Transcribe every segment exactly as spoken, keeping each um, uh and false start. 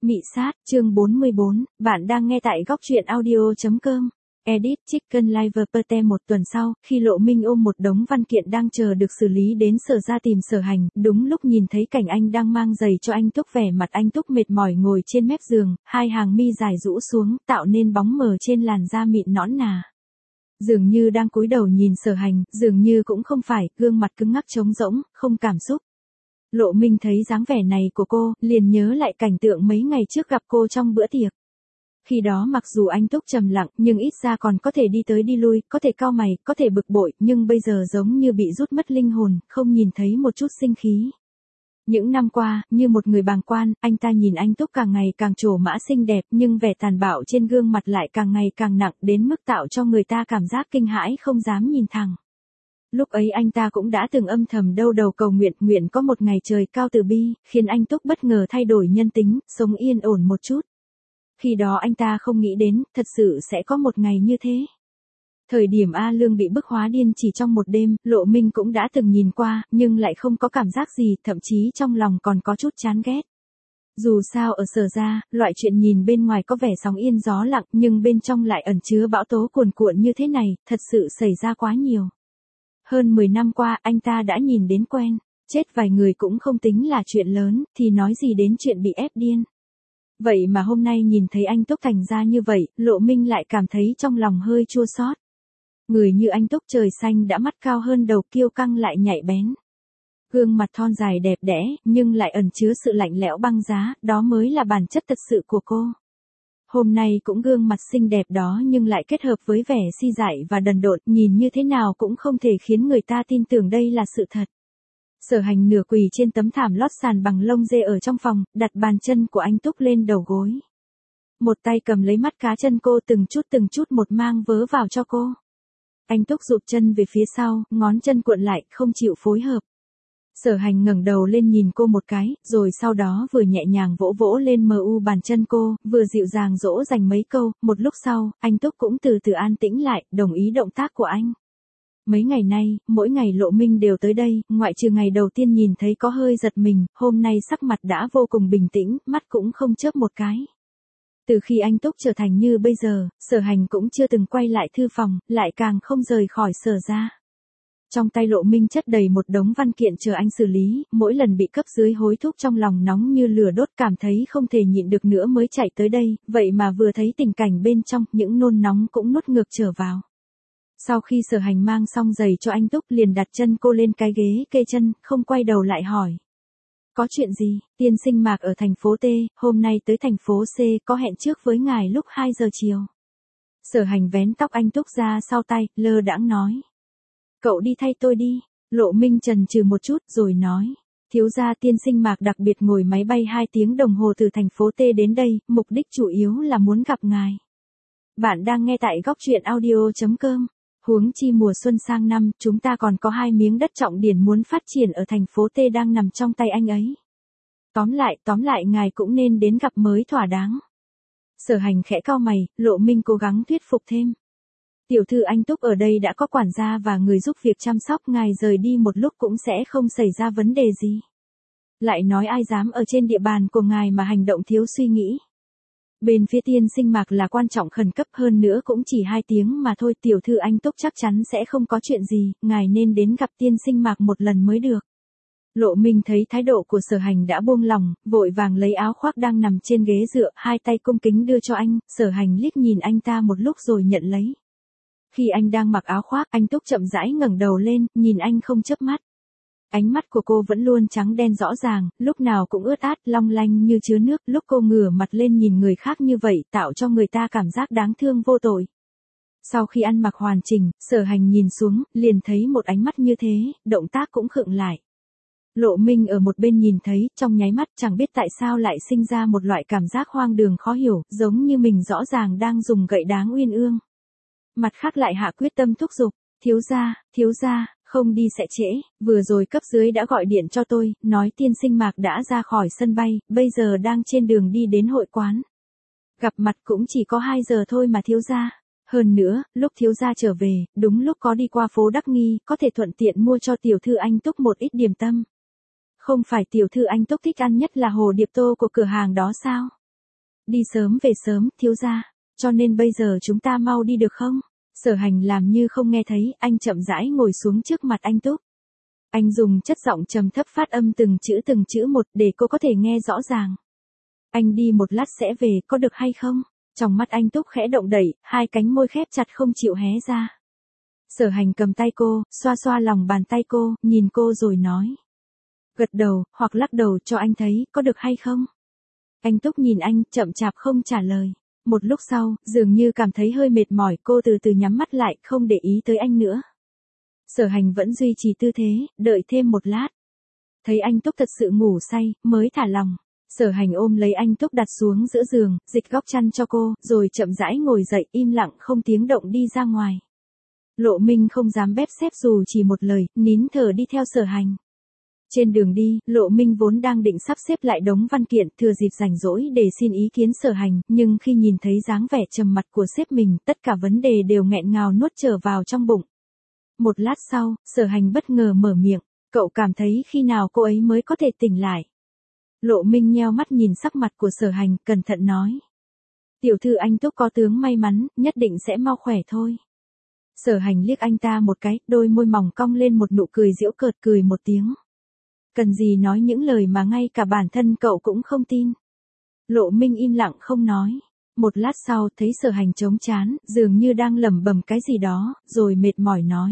Mị sát, chương bốn mươi bốn, bạn đang nghe tại góc truyện audio.com. Edit Chicken Live Pete. Một tuần sau, khi Lộ Minh ôm một đống văn kiện đang chờ được xử lý đến Sở ra tìm Sở Hành, đúng lúc nhìn thấy cảnh anh đang mang giày cho anh Túc, vẻ mặt anh Túc mệt mỏi ngồi trên mép giường, hai hàng mi dài rũ xuống, tạo nên bóng mờ trên làn da mịn nõn nà. Dường như đang cúi đầu nhìn Sở Hành, dường như cũng không phải, gương mặt cứng ngắc trống rỗng, không cảm xúc. Lộ Minh thấy dáng vẻ này của cô, liền nhớ lại cảnh tượng mấy ngày trước gặp cô trong bữa tiệc. Khi đó mặc dù anh Túc trầm lặng, nhưng ít ra còn có thể đi tới đi lui, có thể cau mày, có thể bực bội, nhưng bây giờ giống như bị rút mất linh hồn, không nhìn thấy một chút sinh khí. Những năm qua, như một người bàng quan, anh ta nhìn anh Túc càng ngày càng trổ mã xinh đẹp, nhưng vẻ tàn bạo trên gương mặt lại càng ngày càng nặng, đến mức tạo cho người ta cảm giác kinh hãi không dám nhìn thẳng. Lúc ấy anh ta cũng đã từng âm thầm đâu đầu cầu nguyện, nguyện có một ngày trời cao từ bi, khiến anh Túc bất ngờ thay đổi nhân tính, sống yên ổn một chút. Khi đó anh ta không nghĩ đến, thật sự sẽ có một ngày như thế. Thời điểm A Lương bị bức hóa điên chỉ trong một đêm, Lộ Minh cũng đã từng nhìn qua, nhưng lại không có cảm giác gì, thậm chí trong lòng còn có chút chán ghét. Dù sao ở Sở ra, loại chuyện nhìn bên ngoài có vẻ sóng yên gió lặng, nhưng bên trong lại ẩn chứa bão tố cuồn cuộn như thế này, thật sự xảy ra quá nhiều. Hơn mười năm qua, anh ta đã nhìn đến quen, chết vài người cũng không tính là chuyện lớn, thì nói gì đến chuyện bị ép điên. Vậy mà hôm nay nhìn thấy anh Túc thành ra như vậy, Lộ Minh lại cảm thấy trong lòng hơi chua xót. Người như anh Túc trời xanh đã mắt cao hơn đầu, kiêu căng lại nhạy bén. Gương mặt thon dài đẹp đẽ, nhưng lại ẩn chứa sự lạnh lẽo băng giá, đó mới là bản chất thật sự của cô. Hôm nay cũng gương mặt xinh đẹp đó nhưng lại kết hợp với vẻ si dại và đần độn, nhìn như thế nào cũng không thể khiến người ta tin tưởng đây là sự thật. Sở Hành nửa quỳ trên tấm thảm lót sàn bằng lông dê ở trong phòng, đặt bàn chân của anh Túc lên đầu gối. Một tay cầm lấy mắt cá chân cô, từng chút từng chút một mang vớ vào cho cô. Anh Túc rụt chân về phía sau, ngón chân cuộn lại, không chịu phối hợp. Sở Hành ngẩng đầu lên nhìn cô một cái, rồi sau đó vừa nhẹ nhàng vỗ vỗ lên mờ u bàn chân cô, vừa dịu dàng dỗ dành mấy câu. Một lúc sau, anh Túc cũng từ từ an tĩnh lại, đồng ý động tác của anh. Mấy ngày nay, mỗi ngày Lộ Minh đều tới đây, ngoại trừ ngày đầu tiên nhìn thấy có hơi giật mình, hôm nay sắc mặt đã vô cùng bình tĩnh, mắt cũng không chớp một cái. Từ khi anh Túc trở thành như bây giờ, Sở Hành cũng chưa từng quay lại thư phòng, lại càng không rời khỏi Sở ra. Trong tay Lộ Minh chất đầy một đống văn kiện chờ anh xử lý, mỗi lần bị cấp dưới hối thúc trong lòng nóng như lửa đốt, cảm thấy không thể nhịn được nữa mới chạy tới đây, vậy mà vừa thấy tình cảnh bên trong, những nôn nóng cũng nuốt ngược trở vào. Sau khi Sở Hành mang xong giày cho anh Túc, liền đặt chân cô lên cái ghế kê chân, không quay đầu lại hỏi. Có chuyện gì? Tiên sinh Mạc ở thành phố T, hôm nay tới thành phố C, có hẹn trước với ngài lúc hai giờ chiều. Sở Hành vén tóc anh Túc ra sau tay, lơ đãng nói. Cậu đi thay tôi đi. Lộ Minh chần chừ một chút rồi nói. Thiếu gia tiên sinh Mạc đặc biệt ngồi máy bay hai tiếng đồng hồ từ thành phố T đến đây, mục đích chủ yếu là muốn gặp ngài. Bạn đang nghe tại góc truyện audio.com. Huống chi mùa xuân sang năm, chúng ta còn có hai miếng đất trọng điển muốn phát triển ở thành phố T đang nằm trong tay anh ấy. Tóm lại, tóm lại ngài cũng nên đến gặp mới thỏa đáng. Sở Hành khẽ cau mày, Lộ Minh cố gắng thuyết phục thêm. Tiểu thư anh Túc ở đây đã có quản gia và người giúp việc chăm sóc, ngài rời đi một lúc cũng sẽ không xảy ra vấn đề gì. Lại nói ai dám ở trên địa bàn của ngài mà hành động thiếu suy nghĩ. Bên phía tiên sinh Mạc là quan trọng khẩn cấp, hơn nữa cũng chỉ hai tiếng mà thôi, tiểu thư anh Túc chắc chắn sẽ không có chuyện gì, ngài nên đến gặp tiên sinh Mạc một lần mới được. Lộ Minh thấy thái độ của Sở Hành đã buông lòng, vội vàng lấy áo khoác đang nằm trên ghế dựa, hai tay cung kính đưa cho anh. Sở Hành liếc nhìn anh ta một lúc rồi nhận lấy. Khi anh đang mặc áo khoác, anh Túc chậm rãi ngẩng đầu lên, nhìn anh không chớp mắt. Ánh mắt của cô vẫn luôn trắng đen rõ ràng, lúc nào cũng ướt át, long lanh như chứa nước, lúc cô ngửa mặt lên nhìn người khác như vậy, tạo cho người ta cảm giác đáng thương vô tội. Sau khi ăn mặc hoàn chỉnh, Sở Hành nhìn xuống, liền thấy một ánh mắt như thế, động tác cũng khựng lại. Lộ Minh ở một bên nhìn thấy, trong nháy mắt chẳng biết tại sao lại sinh ra một loại cảm giác hoang đường khó hiểu, giống như mình rõ ràng đang dùng gậy đáng uyên ương. Mặt khác lại hạ quyết tâm thúc giục, thiếu gia, thiếu gia, không đi sẽ trễ, vừa rồi cấp dưới đã gọi điện cho tôi, nói tiên sinh Mạc đã ra khỏi sân bay, bây giờ đang trên đường đi đến hội quán. Gặp mặt cũng chỉ có hai giờ thôi mà thiếu gia. Hơn nữa, lúc thiếu gia trở về, đúng lúc có đi qua phố Đắc Nghi, có thể thuận tiện mua cho tiểu thư anh Túc một ít điểm tâm. Không phải tiểu thư anh Túc thích ăn nhất là hồ điệp tô của cửa hàng đó sao? Đi sớm về sớm, thiếu gia. Cho nên bây giờ chúng ta mau đi được không? Sở Hành làm như không nghe thấy, anh chậm rãi ngồi xuống trước mặt anh Túc. Anh dùng chất giọng trầm thấp phát âm từng chữ từng chữ một để cô có thể nghe rõ ràng. Anh đi một lát sẽ về, có được hay không? Trong mắt anh Túc khẽ động đẩy, hai cánh môi khép chặt không chịu hé ra. Sở Hành cầm tay cô, xoa xoa lòng bàn tay cô, nhìn cô rồi nói. Gật đầu, hoặc lắc đầu cho anh thấy, có được hay không? Anh Túc nhìn anh, chậm chạp không trả lời. Một lúc sau, dường như cảm thấy hơi mệt mỏi, cô từ từ nhắm mắt lại, không để ý tới anh nữa. Sở Hành vẫn duy trì tư thế, đợi thêm một lát. Thấy anh Túc thật sự ngủ say, mới thả lòng. Sở Hành ôm lấy anh Túc đặt xuống giữa giường, dịch góc chăn cho cô, rồi chậm rãi ngồi dậy, im lặng không tiếng động đi ra ngoài. Lộ Minh không dám bép xép dù chỉ một lời, nín thở đi theo Sở Hành. Trên đường đi, Lộ Minh vốn đang định sắp xếp lại đống văn kiện, thừa dịp rảnh rỗi để xin ý kiến Sở Hành, nhưng khi nhìn thấy dáng vẻ trầm mặt của sếp mình, tất cả vấn đề đều nghẹn ngào nuốt trở vào trong bụng. Một lát sau, Sở Hành bất ngờ mở miệng, cậu cảm thấy khi nào cô ấy mới có thể tỉnh lại? Lộ Minh nheo mắt nhìn sắc mặt của Sở Hành, cẩn thận nói. Tiểu thư anh Túc có tướng may mắn, nhất định sẽ mau khỏe thôi. Sở Hành liếc anh ta một cái, đôi môi mỏng cong lên một nụ cười giễu cợt, cười một tiếng. Cần gì nói những lời mà ngay cả bản thân cậu cũng không tin. Lộ Minh im lặng không nói. Một lát sau thấy Sở Hành trống chán, dường như đang lẩm bẩm cái gì đó, rồi mệt mỏi nói.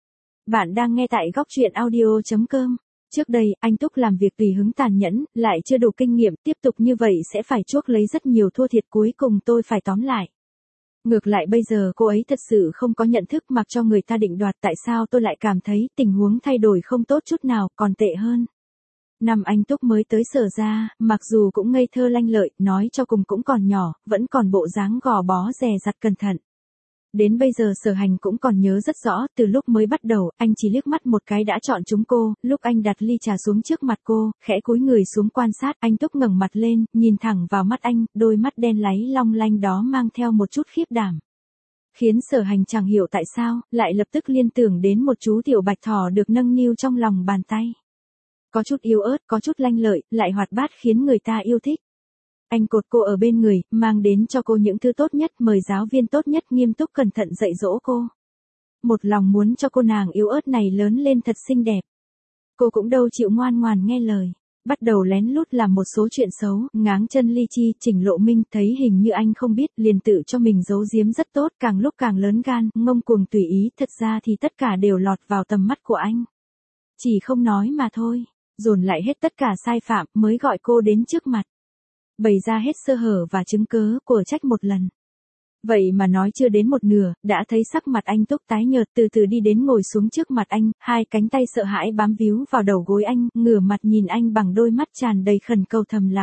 Bạn đang nghe tại góc truyện audio chấm com. Trước đây, anh Túc làm việc tùy hứng tàn nhẫn, lại chưa đủ kinh nghiệm, tiếp tục như vậy sẽ phải chuốc lấy rất nhiều thua thiệt, cuối cùng tôi phải tóm lại. Ngược lại bây giờ cô ấy thật sự không có nhận thức, mặc cho người ta định đoạt, tại sao tôi lại cảm thấy tình huống thay đổi không tốt chút nào, còn tệ hơn. Năm anh Túc mới tới Sở ra, mặc dù cũng ngây thơ lanh lợi, nói cho cùng cũng còn nhỏ, vẫn còn bộ dáng gò bó dè dặt cẩn thận. Đến bây giờ Sở Hành cũng còn nhớ rất rõ, từ lúc mới bắt đầu, anh chỉ liếc mắt một cái đã chọn chúng cô, lúc anh đặt ly trà xuống trước mặt cô, khẽ cúi người xuống quan sát, anh Túc ngẩng mặt lên, nhìn thẳng vào mắt anh, đôi mắt đen láy long lanh đó mang theo một chút khiếp đảm. Khiến Sở Hành chẳng hiểu tại sao, lại lập tức liên tưởng đến một chú tiểu bạch thỏ được nâng niu trong lòng bàn tay. Có chút yếu ớt, có chút lanh lợi, lại hoạt bát khiến người ta yêu thích. Anh cột cô ở bên người, mang đến cho cô những thứ tốt nhất, mời giáo viên tốt nhất nghiêm túc cẩn thận dạy dỗ cô. Một lòng muốn cho cô nàng yếu ớt này lớn lên thật xinh đẹp. Cô cũng đâu chịu ngoan ngoàn nghe lời. Bắt đầu lén lút làm một số chuyện xấu, ngáng chân ly chi, chỉnh Lộ Minh thấy hình như anh không biết, liền tự cho mình giấu giếm rất tốt, càng lúc càng lớn gan, ngông cuồng tùy ý, thật ra thì tất cả đều lọt vào tầm mắt của anh. Chỉ không nói mà thôi, dồn lại hết tất cả sai phạm mới gọi cô đến trước mặt. Bày ra hết sơ hở và chứng cớ, của trách một lần. Vậy mà nói chưa đến một nửa, đã thấy sắc mặt anh Túc tái nhợt, từ từ đi đến ngồi xuống trước mặt anh, hai cánh tay sợ hãi bám víu vào đầu gối anh, ngửa mặt nhìn anh bằng đôi mắt tràn đầy khẩn cầu thầm lặng.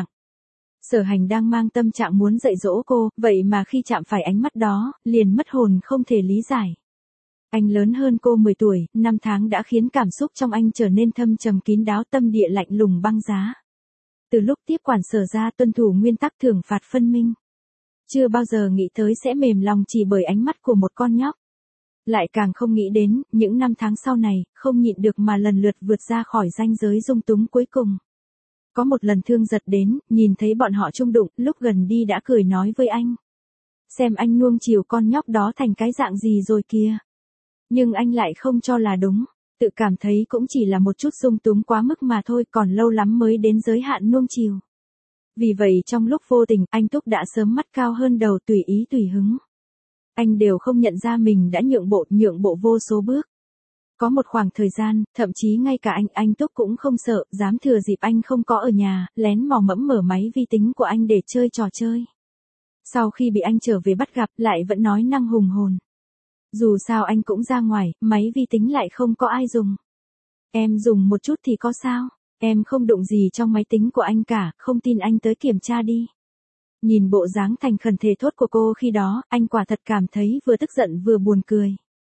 Sở Hành đang mang tâm trạng muốn dạy dỗ cô, vậy mà khi chạm phải ánh mắt đó, liền mất hồn không thể lý giải. Anh lớn hơn cô mười tuổi, năm tháng đã khiến cảm xúc trong anh trở nên thâm trầm kín đáo, tâm địa lạnh lùng băng giá. Từ lúc tiếp quản Sở ra tuân thủ nguyên tắc thưởng phạt phân minh. Chưa bao giờ nghĩ tới sẽ mềm lòng chỉ bởi ánh mắt của một con nhóc. Lại càng không nghĩ đến, những năm tháng sau này, không nhịn được mà lần lượt vượt ra khỏi ranh giới dung túng cuối cùng. Có một lần thương giật đến, nhìn thấy bọn họ chung đụng, lúc gần đi đã cười nói với anh. Xem anh nuông chiều con nhóc đó thành cái dạng gì rồi kìa. Nhưng anh lại không cho là đúng, tự cảm thấy cũng chỉ là một chút dung túng quá mức mà thôi, còn lâu lắm mới đến giới hạn nuông chiều. Vì vậy trong lúc vô tình, anh Túc đã sớm mắt cao hơn đầu, tùy ý tùy hứng. Anh đều không nhận ra mình đã nhượng bộ, nhượng bộ vô số bước. Có một khoảng thời gian, thậm chí ngay cả anh, anh Túc cũng không sợ, dám thừa dịp anh không có ở nhà, lén mò mẫm mở máy vi tính của anh để chơi trò chơi. Sau khi bị anh trở về bắt gặp, lại vẫn nói năng hùng hồn. Dù sao anh cũng ra ngoài, máy vi tính lại không có ai dùng. Em dùng một chút thì có sao? Em không đụng gì trong máy tính của anh cả, không tin anh tới kiểm tra đi. Nhìn bộ dáng thành khẩn thề thốt của cô khi đó, anh quả thật cảm thấy vừa tức giận vừa buồn cười.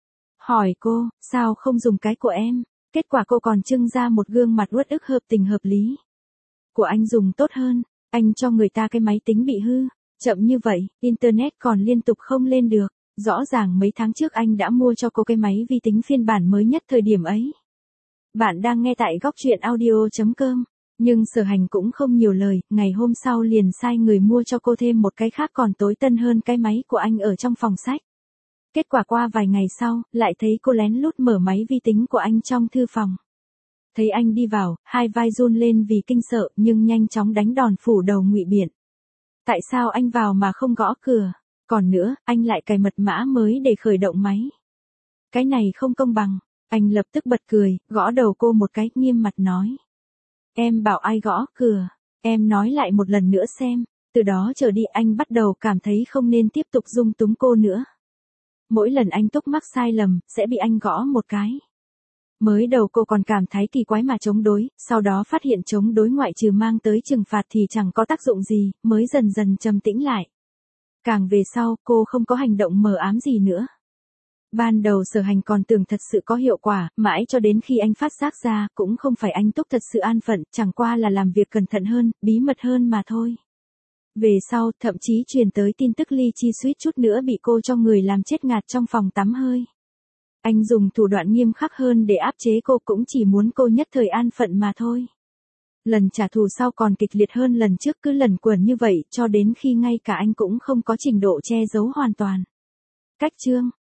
Hỏi cô, sao không dùng cái của em? Kết quả cô còn trưng ra một gương mặt uất ức hợp tình hợp lý. Của anh dùng tốt hơn, anh cho người ta cái máy tính bị hư, chậm như vậy, internet còn liên tục không lên được. Rõ ràng mấy tháng trước anh đã mua cho cô cái máy vi tính phiên bản mới nhất thời điểm ấy. Bạn đang nghe tại góc truyện audio chấm com. Nhưng Sở Hành cũng không nhiều lời, ngày hôm sau liền sai người mua cho cô thêm một cái khác còn tối tân hơn cái máy của anh ở trong phòng sách. Kết quả qua vài ngày sau, lại thấy cô lén lút mở máy vi tính của anh trong thư phòng. Thấy anh đi vào, hai vai run lên vì kinh sợ nhưng nhanh chóng đánh đòn phủ đầu ngụy biện. Tại sao anh vào mà không gõ cửa? Còn nữa, anh lại cài mật mã mới để khởi động máy. Cái này không công bằng. Anh lập tức bật cười, gõ đầu cô một cái, nghiêm mặt nói. Em bảo ai gõ cửa? Em nói lại một lần nữa xem. Từ đó trở đi anh bắt đầu cảm thấy không nên tiếp tục dung túng cô nữa. Mỗi lần anh túc mắc sai lầm, sẽ bị anh gõ một cái. Mới đầu cô còn cảm thấy kỳ quái mà chống đối, sau đó phát hiện chống đối ngoại trừ mang tới trừng phạt thì chẳng có tác dụng gì, mới dần dần trầm tĩnh lại. Càng về sau, cô không có hành động mờ ám gì nữa. Ban đầu Sở Hành còn tưởng thật sự có hiệu quả, mãi cho đến khi anh phát giác ra, cũng không phải anh túc thật sự an phận, chẳng qua là làm việc cẩn thận hơn, bí mật hơn mà thôi. Về sau, thậm chí truyền tới tin tức Ly Chi suýt chút nữa bị cô cho người làm chết ngạt trong phòng tắm hơi. Anh dùng thủ đoạn nghiêm khắc hơn để áp chế cô, cũng chỉ muốn cô nhất thời an phận mà thôi. Lần trả thù sau còn kịch liệt hơn lần trước, cứ lần quẩn như vậy cho đến khi ngay cả anh cũng không có trình độ che giấu hoàn toàn. Cách chương